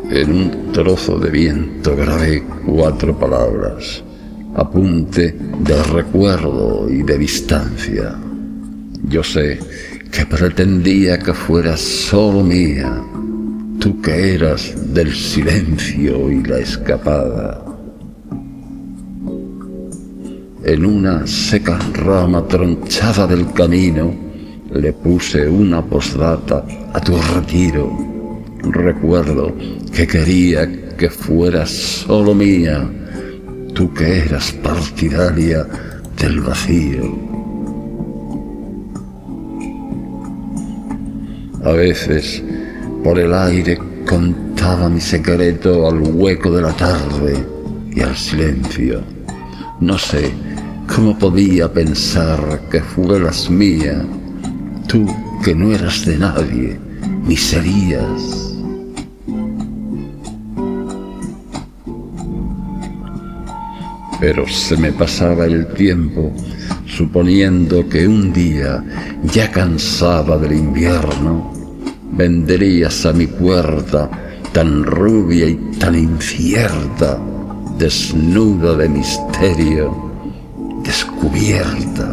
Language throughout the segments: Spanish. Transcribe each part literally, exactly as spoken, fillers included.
En un trozo de viento grabé cuatro palabras, apunte de recuerdo y de distancia. Yo sé que pretendía que fueras solo mía, tú que eras del silencio y la escapada. En una seca rama tronchada del camino le puse una postdata a tu retiro. Recuerdo que quería que fueras solo mía, tú que eras partidaria del vacío. A veces, por el aire, contaba mi secreto al hueco de la tarde y al silencio. No sé cómo podía pensar que fueras mía, tú que no eras de nadie, ni serías. Pero se me pasaba el tiempo, suponiendo que un día, ya cansada del invierno, vendrías a mi puerta tan rubia y tan incierta, desnuda de misterio, descubierta.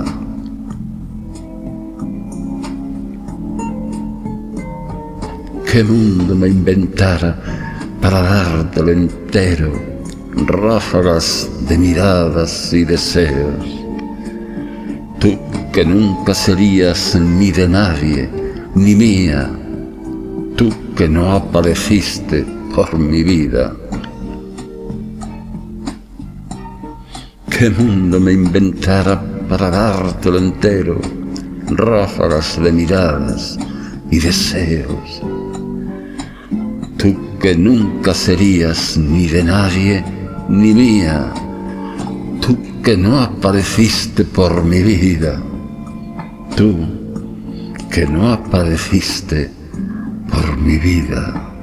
¿Qué mundo me inventara para dártelo entero? Ráfagas de miradas y deseos. Tú que nunca serías ni de nadie, ni mía. Tú que no apareciste por mi vida. ¿Qué mundo me inventara para dártelo entero? Ráfagas de miradas y deseos. Tú que nunca serías ni de nadie, ni mía, tú que no apareciste por mi vida, tú que no apareciste por mi vida.